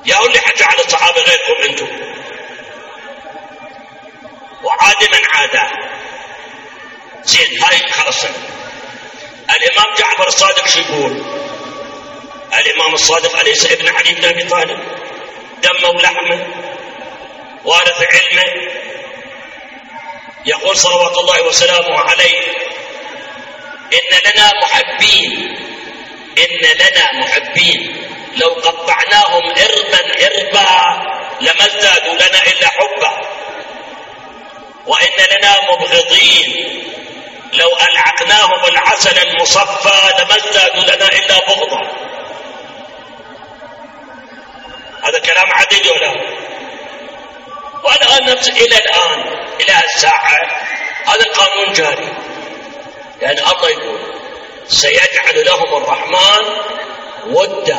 يا اللي حكى على الصحابة غيركم انتم، وعاد من عاده. زين هاي خلص. الامام جعفر الصادق شو يقول؟ الامام الصادق أليس ابن علي بن ابي طالب؟ دمه ولحمه، وارث علمه. يقول صلوات الله وسلامه عليه: إن لنا محبين لو قطعناهم إربا لما ازدادوا لنا إلا حبا، وإن لنا مبغضين لو ألعقناهم العسل المصفى لما ازدادوا لنا إلا بغضا. هذا كلام عدل ولا؟ والآن نفس إلى الآن إلى الساعة هذا القانون جاري، لأن الله يقول: سيجعل لهم الرحمن ودا.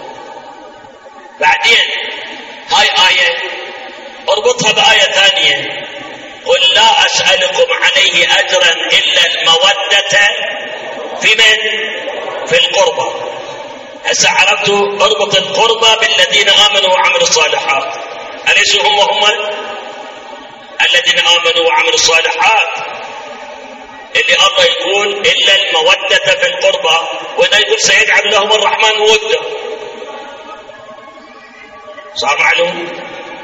بعدين هاي آية اربطها بآية ثانية: قل لا أسألكم عليه أجرا إلا المودة في من؟ في القربى. هسه عرفتوا اربط القربى بالذين آمنوا وعملوا الصالحات. أليسوا هم الذين آمنوا وعملوا الصالحات اللي الله يقول إلا المودة في القربى، وإذا يقول سيجعل لهم الرحمن ودا. صار معلوم؟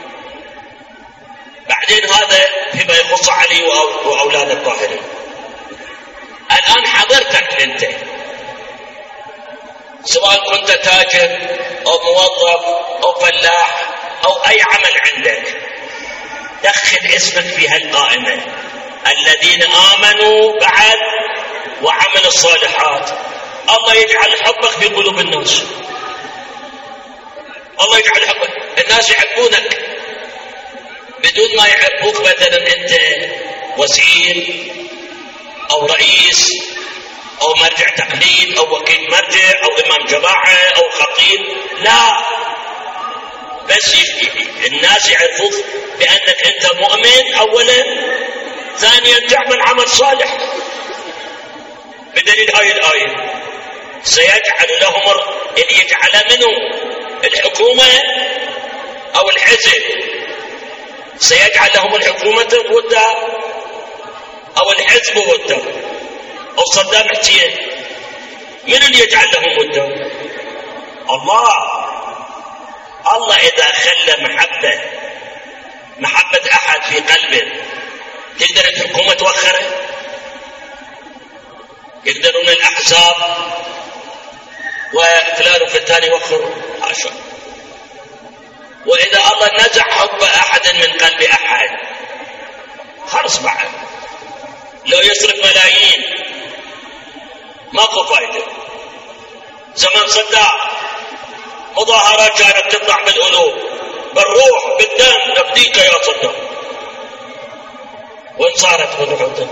بعدين هذا فيما يخص علي وأولاد الطاهرين. الآن حضرتك أنت، سواء كنت تاجر أو موظف أو فلاح أو أي عمل عندك، دخل اسمك في هالقائمة: الذين آمنوا بعد وعملوا الصالحات. الله يجعل حبك في قلوب الناس. الله يجعل حبك، الناس يحبونك بدون ما يحبوك. مثلا أنت وزير أو رئيس أو مرجع تقليد أو وكيل مرجع أو إمام جماعة أو خطيب، لا، بس الناس يعرفوك بأنك أنت مؤمن أولا، ثانيا تعمل عمل صالح. بدليل هاي الآية: سيجعل لهم اللي يجعل منه الحكومة أو الحزب، سيجعل لهم الحكومة ودا أو الحزب ودا أو صدام حسين. من اللي يجعل لهم ودا؟ الله إذا خلى محبة أحد في قلبه، تقدر الحكومة توخره؟ يقدرون الأحزاب وفلان وفلان يوخروا؟ حاشا. وإذا الله نزع حب أحد من قلب أحد، خلص بعد لو يصرف ملايين ماكو فايدة. زمن صدام مظاهرات كانت تطلع بالألوف، بالروح بالدم نفديك يا صدام. وين صارت بالروح؟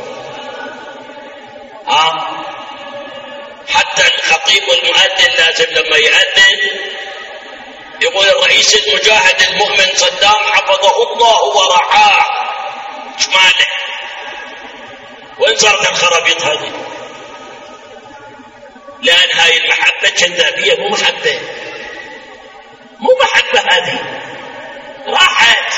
حتى الخطيب والمؤذن لازم لما يؤذن يقول: الرئيس المجاهد المؤمن صدام حفظه الله ورعاه. ايش ماله؟ وين صارت الخرابيط هذه؟ لأن هاي المحبة كذابية، مو محبة هذه، راحت.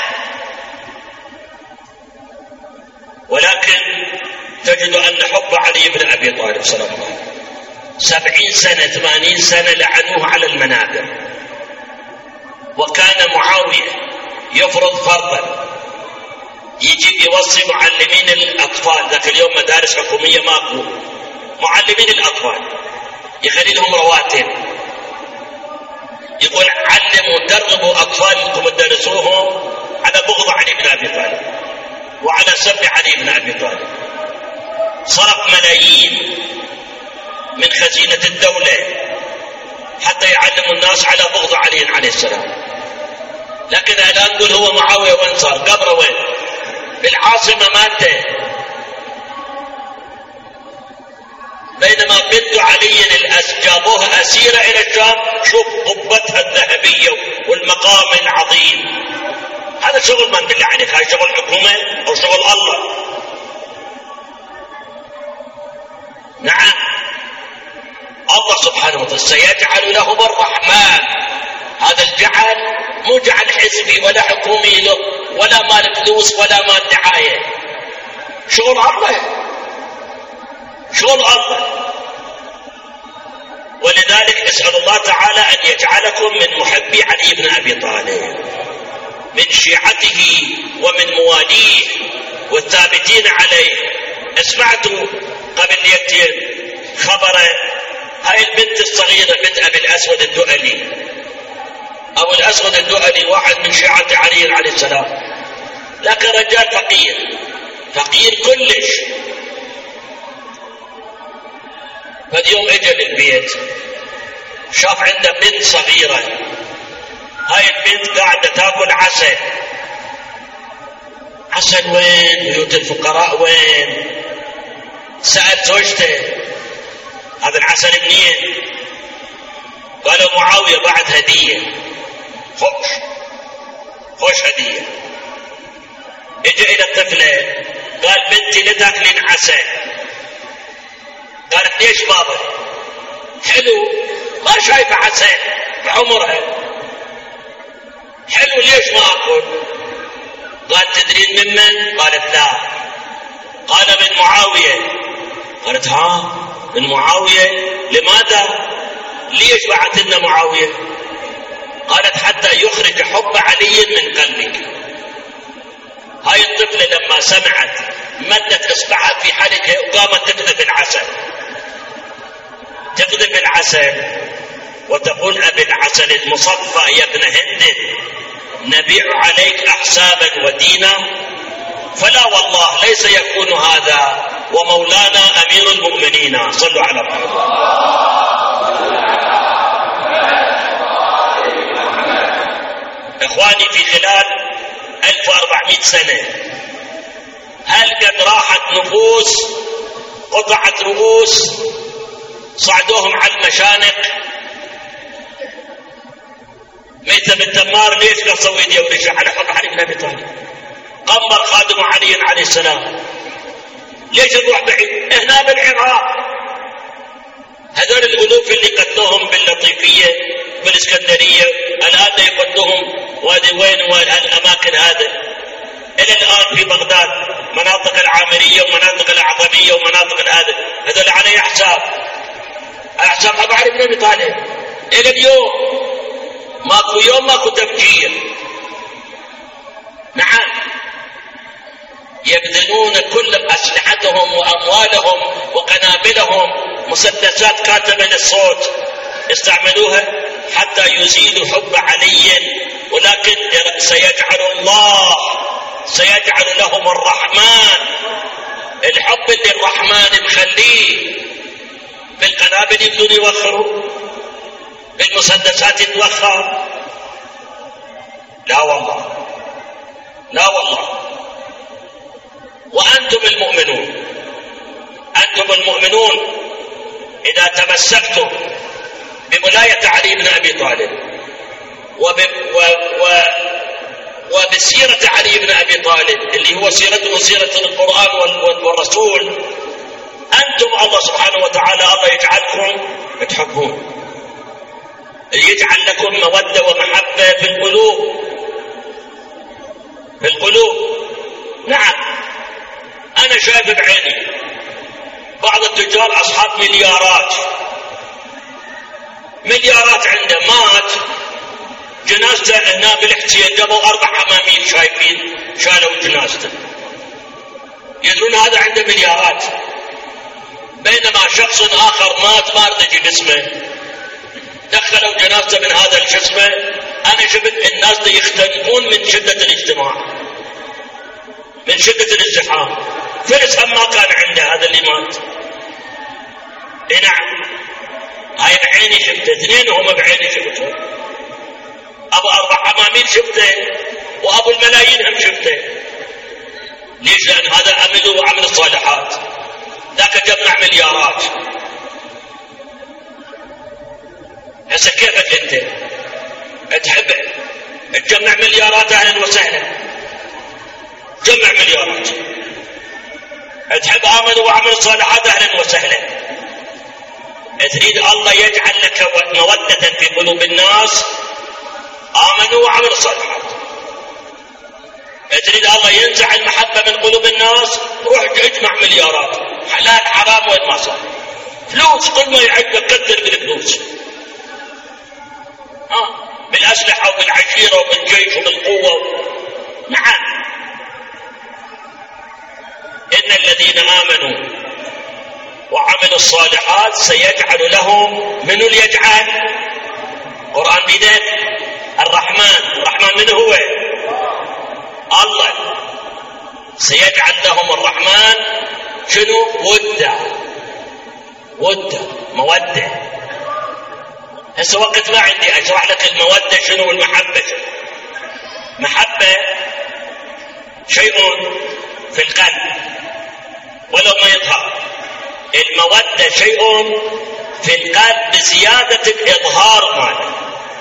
ولكن تجد أن حب علي بن أبي طالب صلى الله عليه وسلم 70 سنة 80 سنة لعنوه على المنابر. وكان معاوية يفرض فرضا، يجي يوصي معلمين الأطفال، ذاك اليوم مدارس حكومية ماكو، معلمين الأطفال يخلي لهم رواتب، يقول: علموا دربوا أطفالكم ودرسوهم على بغض علي بن أبي طالب وعلى سب علي بن أبي طالب. صرف ملايين من خزينة الدولة حتى يعلموا الناس على بغض علي عليه السلام. لكن الآن نقول هو معاوية وين صار؟ قبره وين؟ بالعاصمة ماته. بينما بنت علي جابوها أسيرة إلى الشام، شوف قبتها الذهبية والمقام العظيم. هذا شغل من بالله عليك، هذا شغل حكومة أو شغل الله؟ نعم، الله سبحانه وتعالى سيجعل لهم الرحمن. هذا الجعل مو جعل حزبي ولا حكومي ولا مال فلوس ولا مال دعاية، شغل الله، شغل الله. ولذلك نسأل الله تعالى أن يجعلكم من محبي علي بن أبي طالب، من شيعته ومن مواليه والثابتين عليه. سمعتوا قبل ليلتين خبر هاي البنت الصغيرة بنت أبي الأسود الدؤلي، أبو الأسود الدؤلي واحد من شيعة علي عليه السلام، لكن رجال فقير، فقير كلش. فاليوم اجى للبيت شاف عنده بنت صغيرة، هاي البنت قاعدة تاكل عسل. عسل وين؟ بيوت الفقراء وين؟ سأل زوجته هذا العسل منين؟ قالوا معاوية بعد هدية. خوش هدية. اجى الى الطفلة قال بنتي لا تاكلين عسل. قالت ليش بابا؟ حلو، ما شايفة عسل بعمرها، حلو ليش ما اكل؟ قال تدرين ممن؟ قالت لا. قال من معاوية. قالت ها من معاوية؟ لماذا؟ ليش بعث لنا معاوية؟ قالت حتى يخرج حب علي من قلبك. هاي الطفلة لما سمعت مدت اصبعها في حلقها وقامت تقذف العسل، تقذف العسل وتقول أبي العسل المصفى يا ابن هند نبيع عليك أحسابا ودينا؟ فلا والله ليس يكون هذا ومولانا أمير المؤمنين. صلوا على محمد. إخواني في خلال 1400 سنة هل قد راحت نفوس، قطعت رؤوس، صعدوهم على المشانق؟ ميثم التمار ليش قصوا ايديه ورجع على حق علي بن ابي طالب؟ قمر خادم علي عليه السلام. ليش نروح بعيد؟ هنا بالعراق هذول الالوف اللي قتلوهم باللطيفيه بالاسكندريه الان يقتلوهم وادي وين والاماكن هذا الى الان في بغداد، مناطق العامريه ومناطق الاعظميه ومناطق هذا، هذول عليه حساب، على حساب ابو علي بن ابي طالب. الى اليوم ماكو يوم ماكو تفجير. نعم يبذلون كل أسلحتهم وأموالهم وقنابلهم، مسدسات كاتمة للصوت يستعملوها حتى يزيلوا حب علي، ولكن سيجعل لهم الرحمن الحب اللي الرحمن مخليه. بالقنابل يبدون يوخروا، بالمسدسات يتوخر. لا والله، لا والله. وأنتم المؤمنون، أنتم المؤمنون إذا تمسكتم بولاية علي بن أبي طالب وبسيرة علي بن أبي طالب اللي هو سيرته سيرة القرآن والرسول، أنتم الله سبحانه وتعالى الله يجعلكم تحبون، يجعل لكم مودة ومحبة في القلوب، في القلوب. نعم أنا شايف بعيني بعض التجار أصحاب مليارات عنده، مات جنازته هنا بالاحتياج جابوا 4 حمامين شايفين شالوا جنازته، يدرون هذا عنده مليارات. بينما شخص آخر مات ما رضي يجيب اسمه، دخلوا جنازته من هذا الجسمه. أنا شفت الناس دي يختنقون من شدة الاجتماع، من شدة الازدحام. فلس هم ما كان عنده هذا اللي مات. نعم هاي بعيني شفته، 2 هم بعيني شفتهم. أبو 4 حمامين شفته، وأبو الملايين هم شفته. ليش؟ لأن هذا عمله وعمل الصالحات، ذاك جمع مليارات. هسه كيفك أنت تحب تجمع مليارات؟ أهلا وسهلا، جمع مليارات. تحب عمل وعمل صالحات؟ أهلا وسهلا. تريد الله يجعل لك مودة في قلوب الناس، آمنوا وعملوا الصالحات. تريد الله ينزع المحبة من قلوب الناس، روح اجمع مليارات، حلال حرام وين ما صار، فلوس كل ما يعجبك كثر بالفلوس، بالأسلحة وبالعشيرة وبالجيش وبالقوة. نعم، إن الذين آمنوا وعملوا الصالحات سيجعل لهم، من يجعل؟ قرآن بذات الرحمن من هو؟ الله. سيجعل لهم الرحمن شنو؟ ودة مودة. هسه وقت ما عندي أشرح لك المودة شنو والمحبة شنو. محبة شيء في القلب ولو ما يظهر، المودة شيء في القلب بزيادة الإظهار ماله.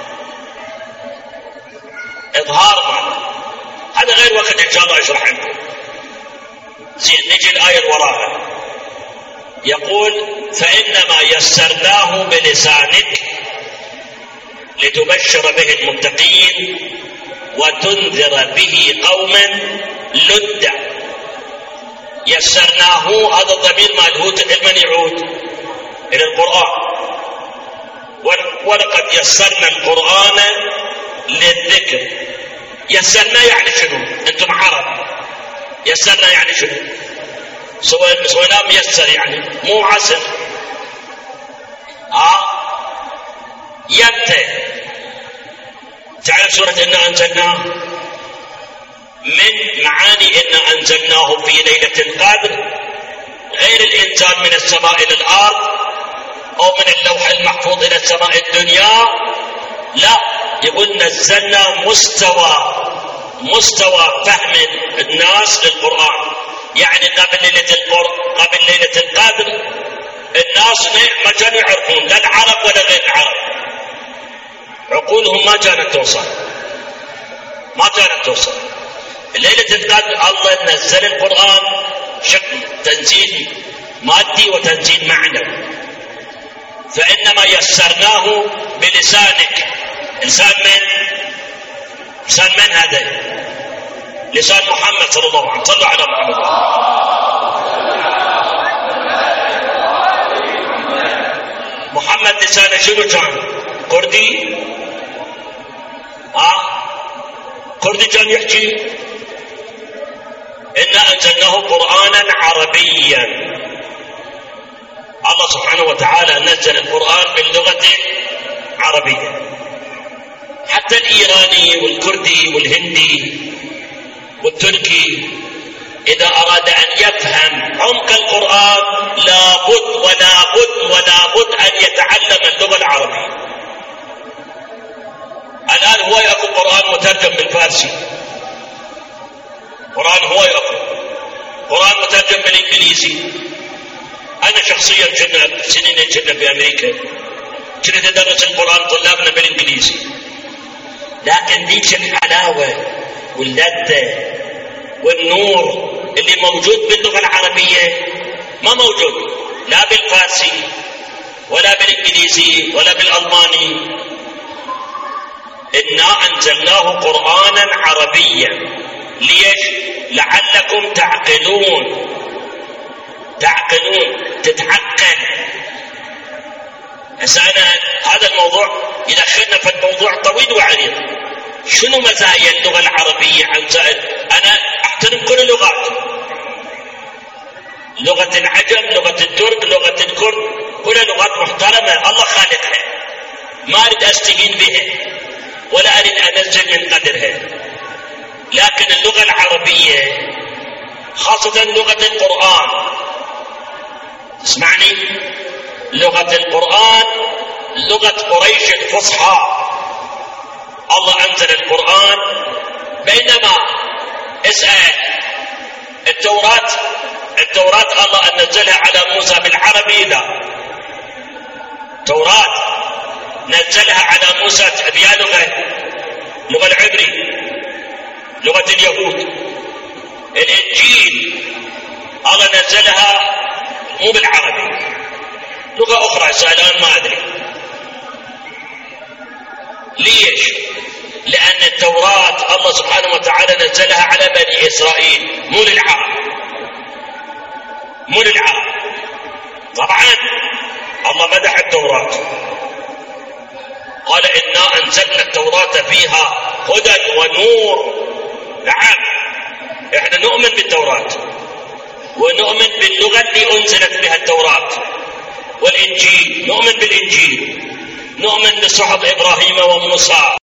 هذا غير وقت إن شاء الله أشرح عنه. زين، نجي الآية وراها. يقول فإنما يسرناه بلسانك لتبشر به المتقين وتنذر به قوما لدا. يسرناه، هذا الضمير مالهوت لمن يعود؟ إلى القرآن. ولقد يسرنا القرآن للذكر. يسرنا يعني شنو؟ أنتم عرب، يسرنا يعني شنو؟ سويناه ميسر يعني مو عسر. يمتى تعرف سورة إنا أنزلناه؟ من معاني إنا أنزلناه في ليلة القدر غير الإنزال من السماء إلى الأرض أو من اللوح المحفوظ إلى السماء الدنيا، لا، يقول نزلنا مستوى فهم الناس للقرآن. يعني قبل ليلة القدر الناس ما كانوا يعرفون، لا العرب ولا غير العرب، عقولهم ما كانت توصل. ليلة القدر الله نزل القرآن شكل تنزيل مادي وتنزيل معنوي. فإنما يسرناه بلسانك. لسان من هذا؟ لسان محمد صلى الله عليه وسلم. صلوا على محمد. محمد لسانه شنو كان؟ كردي. كردي كان يحكي. إنا أنزلناه قرآنا عربيا. الله سبحانه وتعالى نزل القرآن باللغة العربية. حتى الإيراني والكردي والهندي والتركي إذا أراد أن يفهم عمق القرآن لابد أن يتعلم اللغة العربية. الآن هو يأخذ قرآن مترجم بالفارسي، قرآن مترجم بالإنجليزي. أنا شخصيا كنا في أمريكا كنت أدرس القرآن طلابنا بالإنجليزي، لكن ذيك الحلاوة واللذة والنور اللي موجود باللغة العربية ما موجود لا بالفارسي ولا بالإنجليزي ولا بالألماني. إنا أنزلناه قرآنا عربيا. ليش؟ لعلكم تعقلون، تتعقل. هذا الموضوع يدخلنا في الموضوع طويل وعريض. شنو مزايا اللغة العربية عن زائد؟ أنا أحترم كل اللغات، لغة العجم، لغة الترك، لغة الكرد، كل لغات محترمة الله خالقها، ما أريد أستهين بها ولا أريد أنزل من قدرها. لكن اللغة العربية خاصة لغة القرآن، اسمعني، لغة القرآن لغة قريش الفصحى. الله أنزل القرآن، بينما اسأل التوراة الله أن نزلها على موسى بالعربي، لا، التوراة نزلها على موسى بها لغة العبري، لغة اليهود. الإنجيل الله نزلها مو بالعربي، لغة أخرى الآن ما أدري. ليش؟ التوراة الله سبحانه وتعالى نزلها على بني إسرائيل، مو للعرب. طبعا الله مدح التوراة، قال إنا أنزلنا التوراة فيها هدى ونور. نعم، احنا نؤمن بالتوراة ونؤمن باللغة اللي أنزلت بها التوراة والإنجيل، نؤمن بالإنجيل، نؤمن بصحف إبراهيم وموسى.